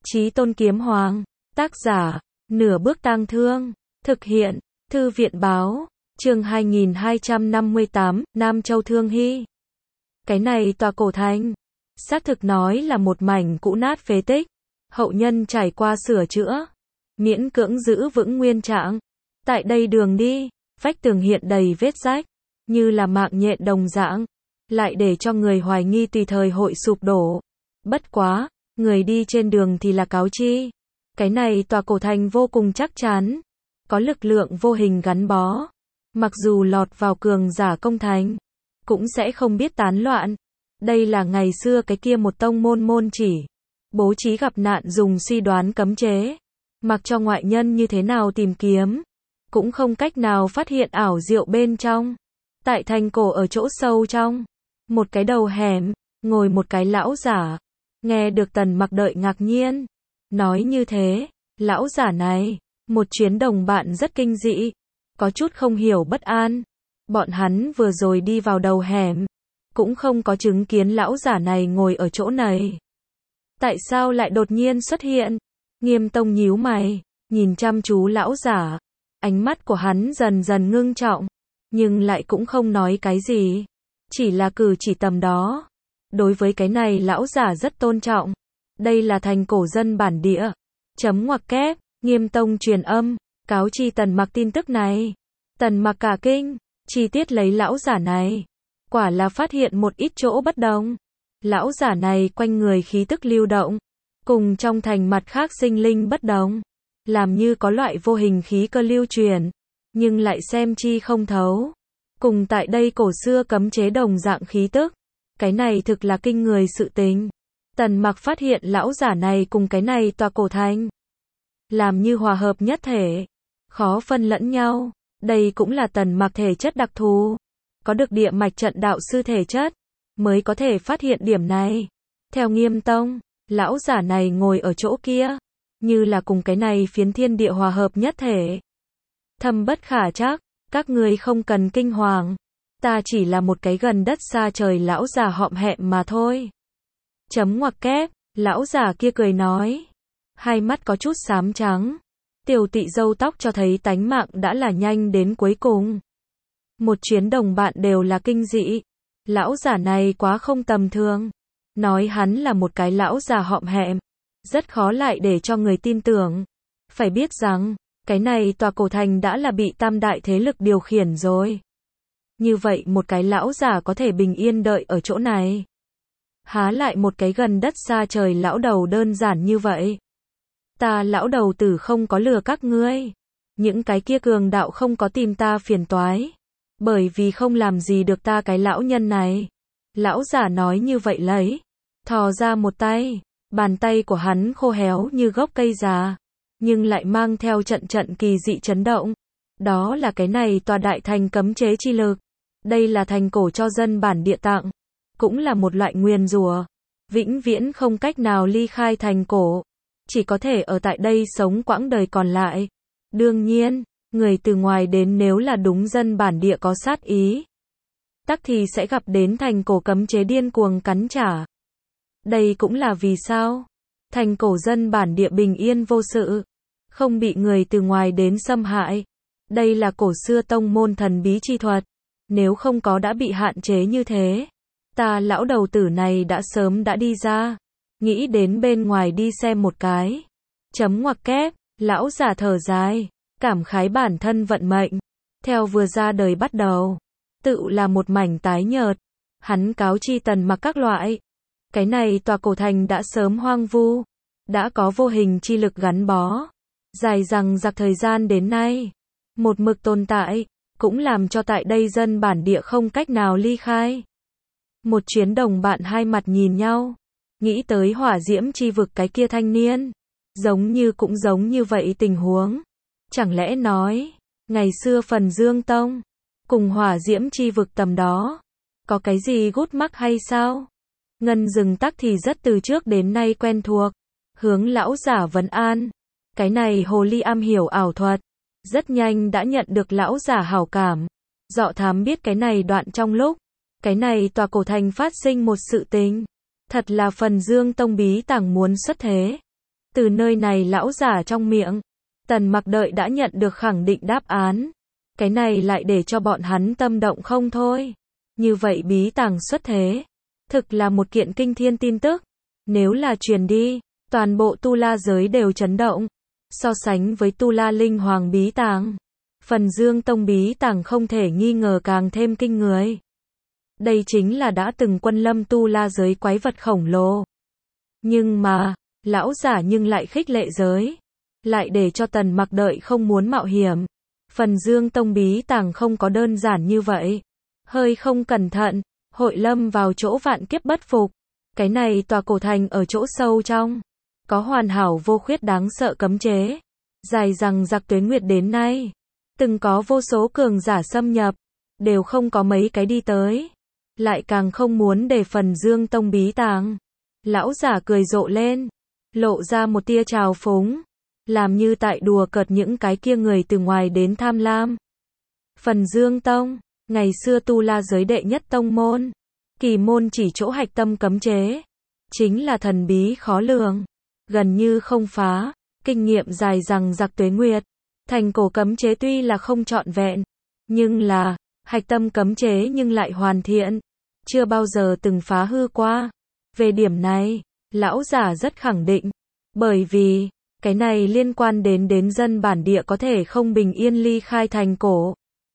Chí Tôn Kiếm Hoàng. Tác giả, Nửa Bước Tang Thương. Thực hiện, Thư viện Báo. Chương 2258, Nam Châu Thương Hy. Cái này tòa cổ thành, xác thực nói là một mảnh cũ nát phế tích. Hậu nhân trải qua sửa chữa, miễn cưỡng giữ vững nguyên trạng. Tại đây đường đi, vách tường hiện đầy vết rách, như là mạng nhện đồng dạng, lại để cho người hoài nghi tùy thời hội sụp đổ. Bất quá, người đi trên đường thì là cáo chi. Cái này tòa cổ thành vô cùng chắc chắn, có lực lượng vô hình gắn bó. Mặc dù lọt vào cường giả công thành, cũng sẽ không biết tán loạn. Đây là ngày xưa cái kia một tông môn chỉ bố trí gặp nạn dùng suy đoán cấm chế. Mặc cho ngoại nhân như thế nào tìm kiếm, cũng không cách nào phát hiện ảo diệu bên trong. Tại thành cổ ở chỗ sâu trong, một cái đầu hẻm, ngồi một cái lão giả. Nghe được Tần Mặc đợi ngạc nhiên. Nói như thế, lão giả này, một chuyến đồng bạn rất kinh dị, có chút không hiểu bất an. Bọn hắn vừa rồi đi vào đầu hẻm, cũng không có chứng kiến lão giả này ngồi ở chỗ này. Tại sao lại đột nhiên xuất hiện? Nghiêm Tông nhíu mày, nhìn chăm chú lão giả. Ánh mắt của hắn dần dần ngưng trọng, nhưng lại cũng không nói cái gì. Chỉ là cử chỉ tầm đó. Đối với cái này lão giả rất tôn trọng. Đây là thành cổ dân bản địa. Chấm ngoặc kép, Nghiêm Tông truyền âm, cáo chi Tần Mặc tin tức này. Tần Mặc cả kinh, chi tiết lấy lão giả này. Quả là phát hiện một ít chỗ bất đồng. Lão giả này quanh người khí tức lưu động, cùng trong thành mặt khác sinh linh bất đồng. Làm như có loại vô hình khí cơ lưu truyền, nhưng lại xem chi không thấu. Cùng tại đây cổ xưa cấm chế đồng dạng khí tức. Cái này thực là kinh người sự tình. Tần Mặc phát hiện lão giả này cùng cái này tòa cổ thành, làm như hòa hợp nhất thể, khó phân lẫn nhau. Đây cũng là Tần Mặc thể chất đặc thù, có được địa mạch trận đạo sư thể chất, mới có thể phát hiện điểm này. Theo Nghiêm Tông, lão giả này ngồi ở chỗ kia, như là cùng cái này phiến thiên địa hòa hợp nhất thể. Thâm bất khả trắc, các ngươi không cần kinh hoàng. Ta chỉ là một cái gần đất xa trời lão già họm hẹm mà thôi. Chấm ngoặc kép, lão già kia cười nói. Hai mắt có chút xám trắng. Tiểu tị râu tóc cho thấy tánh mạng đã là nhanh đến cuối cùng. Một chuyến đồng bạn đều là kinh dị. Lão già này quá không tầm thường. Nói hắn là một cái lão già họm hẹm, rất khó lại để cho người tin tưởng. Phải biết rằng, cái này tòa cổ thành đã là bị tam đại thế lực điều khiển rồi. Như vậy một cái lão già có thể bình yên đợi ở chỗ này. Há lại một cái gần đất xa trời lão đầu đơn giản như vậy. Ta lão đầu tử không có lừa các ngươi. Những cái kia cường đạo không có tìm ta phiền toái, bởi vì không làm gì được ta cái lão nhân này. Lão giả nói như vậy lấy, thò ra một tay, bàn tay của hắn khô héo như gốc cây già, nhưng lại mang theo trận trận kỳ dị chấn động. Đó là cái này tòa đại thành cấm chế chi lực. Đây là thành cổ cho dân bản địa tặng, cũng là một loại nguyền rủa, vĩnh viễn không cách nào ly khai thành cổ, chỉ có thể ở tại đây sống quãng đời còn lại. Đương nhiên, người từ ngoài đến nếu là đúng dân bản địa có sát ý, tắc thì sẽ gặp đến thành cổ cấm chế điên cuồng cắn trả. Đây cũng là vì sao thành cổ dân bản địa bình yên vô sự, không bị người từ ngoài đến xâm hại. Đây là cổ xưa tông môn thần bí chi thuật, nếu không có đã bị hạn chế như thế, ta lão đầu tử này đã sớm đã đi ra, nghĩ đến bên ngoài đi xem một cái. Chấm ngoặc kép, lão giả thở dài, cảm khái bản thân vận mệnh, theo vừa ra đời bắt đầu, tự là một mảnh tái nhợt. Hắn cáo chi Tần Mặc các loại. Cái này tòa cổ thành đã sớm hoang vu, đã có vô hình chi lực gắn bó, dài dằng dặc thời gian đến nay, một mực tồn tại, cũng làm cho tại đây dân bản địa không cách nào ly khai. Một chuyến đồng bạn hai mặt nhìn nhau, nghĩ tới hỏa diễm chi vực cái kia thanh niên, giống như cũng giống như vậy tình huống. Chẳng lẽ nói, ngày xưa Phần Dương Tông, cùng hỏa diễm chi vực tầm đó, có cái gì gút mắc hay sao? Ngân Dừng tắc thì rất từ trước đến nay quen thuộc, hướng lão giả vấn an. Cái này hồ ly am hiểu ảo thuật, rất nhanh đã nhận được lão giả hảo cảm. Dọ thám biết cái này đoạn trong lúc cái này tòa cổ thành phát sinh một sự tình, thật là Phần Dương Tông bí tàng muốn xuất thế. Từ nơi này lão giả trong miệng, Tần Mặc đợi đã nhận được khẳng định đáp án. Cái này lại để cho bọn hắn tâm động không thôi. Như vậy bí tàng xuất thế, thực là một kiện kinh thiên tin tức. Nếu là truyền đi, toàn bộ Tu La giới đều chấn động. So sánh với Tu La Linh Hoàng bí tàng, Phần Dương Tông bí tàng không thể nghi ngờ càng thêm kinh người. Đây chính là đã từng quân lâm Tu La giới quái vật khổng lồ. Nhưng mà, lão giả nhưng lại khích lệ giới, lại để cho Tần Mặc đợi không muốn mạo hiểm. Phần Dương Tông bí tàng không có đơn giản như vậy. Hơi không cẩn thận, hội lâm vào chỗ vạn kiếp bất phục. Cái này tòa cổ thành ở chỗ sâu trong, có hoàn hảo vô khuyết đáng sợ cấm chế. Dài rằng giặc tuế nguyệt đến nay, từng có vô số cường giả xâm nhập, đều không có mấy cái đi tới. Lại càng không muốn để Phần Dương Tông bí tàng. Lão giả cười rộ lên, lộ ra một tia trào phúng, làm như tại đùa cợt những cái kia người từ ngoài đến tham lam. Phần Dương Tông, ngày xưa Tu La giới đệ nhất tông môn, kỳ môn chỉ chỗ hạch tâm cấm chế, chính là thần bí khó lường, gần như không phá, kinh nghiệm dài rằng giặc tuế nguyệt. Thành cổ cấm chế tuy là không trọn vẹn, nhưng là, hạch tâm cấm chế nhưng lại hoàn thiện, chưa bao giờ từng phá hư qua. Về điểm này, lão giả rất khẳng định, bởi vì, cái này liên quan đến dân bản địa có thể không bình yên ly khai thành cổ.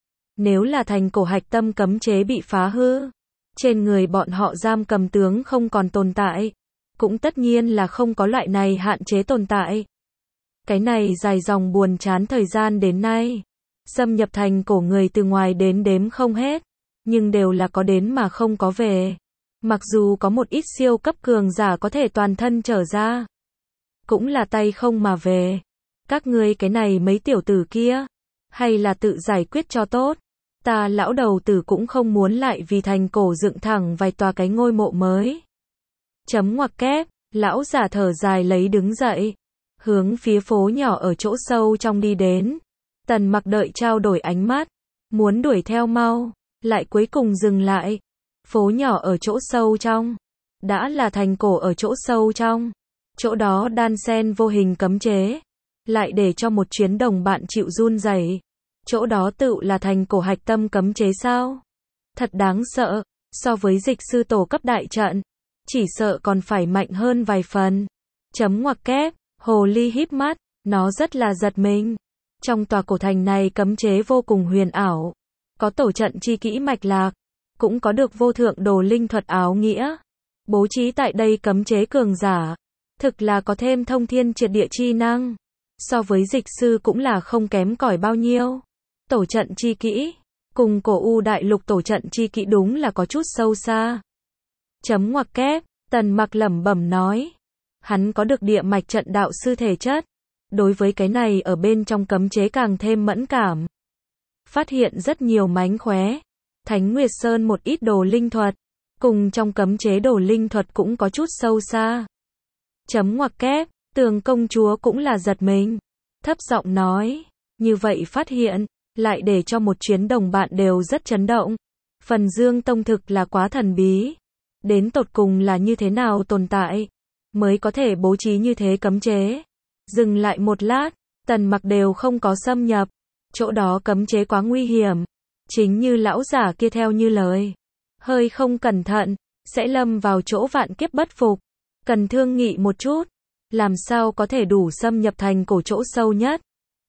Nếu là thành cổ hạch tâm cấm chế bị phá hư, trên người bọn họ giam cầm tướng không còn tồn tại, cũng tất nhiên là không có loại này hạn chế tồn tại. Cái này dài dòng buồn chán thời gian đến nay, xâm nhập thành cổ người từ ngoài đến đếm không hết, nhưng đều là có đến mà không có về. Mặc dù có một ít siêu cấp cường giả có thể toàn thân trở ra, cũng là tay không mà về. Các ngươi cái này mấy tiểu tử kia, hay là tự giải quyết cho tốt. Ta lão đầu tử cũng không muốn lại vì thành cổ dựng thẳng vài tòa cái ngôi mộ mới. Chấm ngoặc kép, lão giả thở dài lấy đứng dậy, hướng phía phố nhỏ ở chỗ sâu trong đi đến. Tần Mặc đợi trao đổi ánh mắt, muốn đuổi theo mau, lại cuối cùng dừng lại. Phố nhỏ ở chỗ sâu trong, đã là thành cổ ở chỗ sâu trong, chỗ đó đan xen vô hình cấm chế, lại để cho một chuyến đồng bạn chịu run rẩy. Chỗ đó tự là thành cổ hạch tâm cấm chế sao? Thật đáng sợ, so với dịch sư tổ cấp đại trận, chỉ sợ còn phải mạnh hơn vài phần. Chấm ngoặc kép, hồ ly híp mắt, nó rất là giật mình. Trong tòa cổ thành này cấm chế vô cùng huyền ảo, có tổ trận chi kỹ mạch lạc, cũng có được vô thượng đồ linh thuật áo nghĩa. Bố trí tại đây cấm chế cường giả, thực là có thêm thông thiên triệt địa chi năng. So với dịch sư cũng là không kém cỏi bao nhiêu. Tổ trận chi kỹ, cùng cổ u đại lục tổ trận chi kỹ đúng là có chút sâu xa. Chấm ngoặc kép, Tần Mặc lẩm bẩm nói. Hắn có được địa mạch trận đạo sư thể chất. Đối với cái này ở bên trong cấm chế càng thêm mẫn cảm. Phát hiện rất nhiều mánh khóe. Thánh Nguyệt Sơn một ít đồ linh thuật, cùng trong cấm chế đồ linh thuật cũng có chút sâu xa. Chấm ngoặc kép, Tường công chúa cũng là giật mình, thấp giọng nói, như vậy phát hiện, lại để cho một chuyến đồng bạn đều rất chấn động. Phần Dương Tông thực là quá thần bí, đến tột cùng là như thế nào tồn tại, mới có thể bố trí như thế cấm chế. Dừng lại một lát, Tần Mặc đều không có xâm nhập, chỗ đó cấm chế quá nguy hiểm. Chính như lão giả kia theo như lời, hơi không cẩn thận, sẽ lâm vào chỗ vạn kiếp bất phục. Cần thương nghị một chút, làm sao có thể đủ xâm nhập thành cổ chỗ sâu nhất.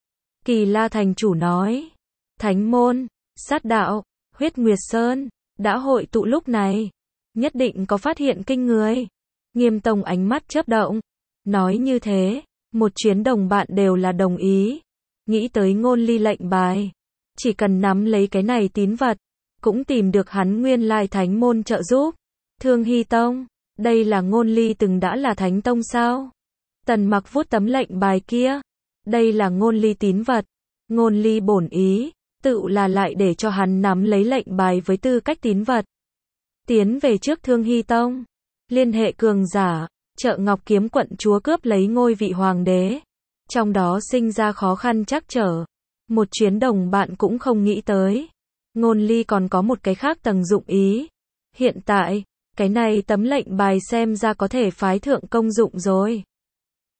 Kỳ La thành chủ nói, Thánh môn, sát đạo, Huyết Nguyệt Sơn, đã hội tụ lúc này, nhất định có phát hiện kinh người. Nghiêm Tông ánh mắt chớp động, nói như thế, một chuyến đồng bạn đều là đồng ý. Nghĩ tới Ngôn Ly lệnh bài, chỉ cần nắm lấy cái này tín vật, cũng tìm được hắn nguyên lai thánh môn trợ giúp. Thương Hy Tông, đây là Ngôn Ly từng đã là thánh tông sao? Tần Mặc vuốt tấm lệnh bài kia, đây là Ngôn Ly tín vật. Ngôn Ly bổn ý, tự là lại để cho hắn nắm lấy lệnh bài với tư cách tín vật. Tiến về trước Thương Hy Tông, liên hệ cường giả, trợ Ngọc Kiếm quận chúa cướp lấy ngôi vị hoàng đế. Trong đó sinh ra khó khăn trắc trở. Một chuyến đồng bạn cũng không nghĩ tới. Ngôn Ly còn có một cái khác tầng dụng ý. Hiện tại, cái này tấm lệnh bài xem ra có thể phái thượng công dụng rồi.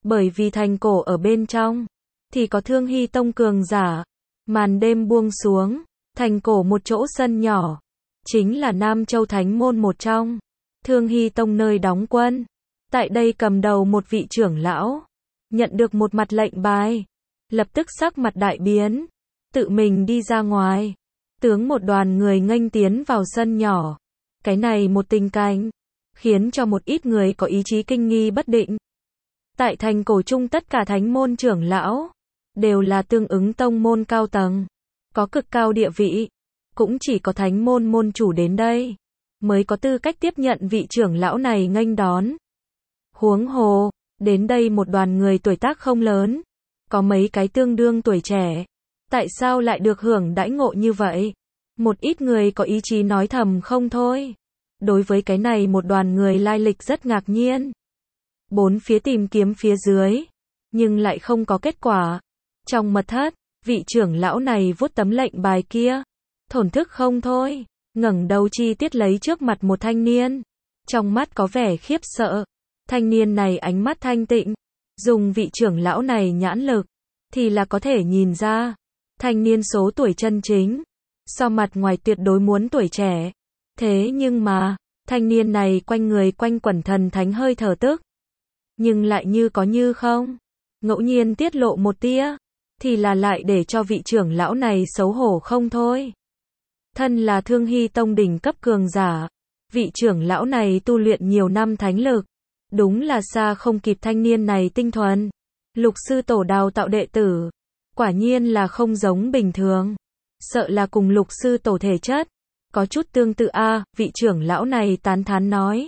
Bởi vì thành cổ ở bên trong, thì có Thương Hy Tông cường giả. Màn đêm buông xuống, thành cổ một chỗ sân nhỏ, chính là Nam Châu Thánh Môn một trong, Thương Hy Tông nơi đóng quân. Tại đây cầm đầu một vị trưởng lão, nhận được một mặt lệnh bài, lập tức sắc mặt đại biến, tự mình đi ra ngoài, tướng một đoàn người nghênh tiến vào sân nhỏ. Cái này một tình cảnh, khiến cho một ít người có ý chí kinh nghi bất định. Tại thành cổ chung tất cả thánh môn trưởng lão, đều là tương ứng tông môn cao tầng, có cực cao địa vị, cũng chỉ có thánh môn môn chủ đến đây, mới có tư cách tiếp nhận vị trưởng lão này nghênh đón. Huống hồ, đến đây một đoàn người tuổi tác không lớn, có mấy cái tương đương tuổi trẻ, tại sao lại được hưởng đãi ngộ như vậy? Một ít người có ý chí nói thầm không thôi. Đối với cái này một đoàn người lai lịch rất ngạc nhiên. Bốn phía tìm kiếm phía dưới, nhưng lại không có kết quả. Trong mật thất, vị trưởng lão này vuốt tấm lệnh bài kia, thổn thức không thôi, ngẩng đầu chi tiết lấy trước mặt một thanh niên, trong mắt có vẻ khiếp sợ. Thanh niên này ánh mắt thanh tịnh, dùng vị trưởng lão này nhãn lực, thì là có thể nhìn ra, thanh niên số tuổi chân chính, so mặt ngoài tuyệt đối muốn tuổi trẻ. Thế nhưng mà, thanh niên này quanh người quanh quẩn thần thánh hơi thở tức, nhưng lại như có như không, ngẫu nhiên tiết lộ một tia, thì là lại để cho vị trưởng lão này xấu hổ không thôi. Thân là Thương Hy Tông đỉnh cấp cường giả, vị trưởng lão này tu luyện nhiều năm thánh lực, đúng là xa không kịp thanh niên này tinh thuần. Lục sư tổ đào tạo đệ tử, quả nhiên là không giống bình thường, sợ là cùng lục sư tổ thể chất có chút tương tự a, vị trưởng lão này tán thán nói.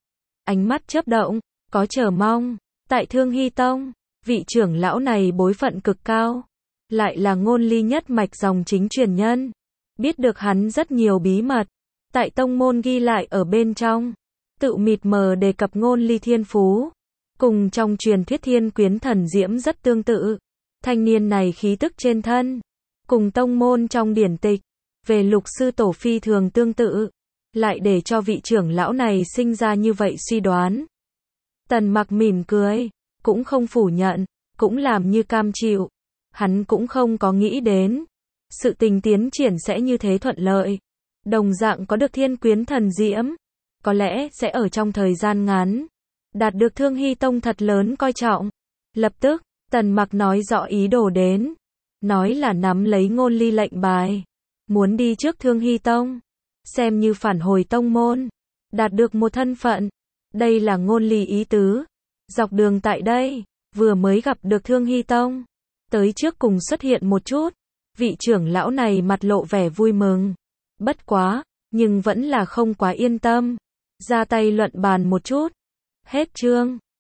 Ánh mắt chớp động, có chờ mong. Tại Thương Hy Tông, vị trưởng lão này bối phận cực cao, lại là Ngôn Ly nhất mạch dòng chính truyền nhân, biết được hắn rất nhiều bí mật, tại tông môn ghi lại ở bên trong, tự mịt mờ đề cập Ngôn Ly thiên phú, cùng trong truyền thuyết thiên quyến thần diễm rất tương tự. Thanh niên này khí tức trên thân, cùng tông môn trong điển tịch, về lục sư tổ phi thường tương tự, lại để cho vị trưởng lão này sinh ra như vậy suy đoán. Tần Mặc mỉm cười, cũng không phủ nhận, cũng làm như cam chịu. Hắn cũng không có nghĩ đến, sự tình tiến triển sẽ như thế thuận lợi. Đồng dạng có được thiên quyến thần diễm, có lẽ sẽ ở trong thời gian ngắn, đạt được Thương Hy Tông thật lớn coi trọng. Lập tức, Tần Mặc nói rõ ý đồ đến, nói là nắm lấy Ngôn Ly lệnh bài, muốn đi trước Thương Hy Tông, xem như phản hồi tông môn, đạt được một thân phận. Đây là Ngôn Ly ý tứ. Dọc đường tại đây, vừa mới gặp được Thương Hy Tông, tới trước cùng xuất hiện một chút, vị trưởng lão này mặt lộ vẻ vui mừng. Bất quá, nhưng vẫn là không quá yên tâm, ra tay luận bàn một chút. Hết chương.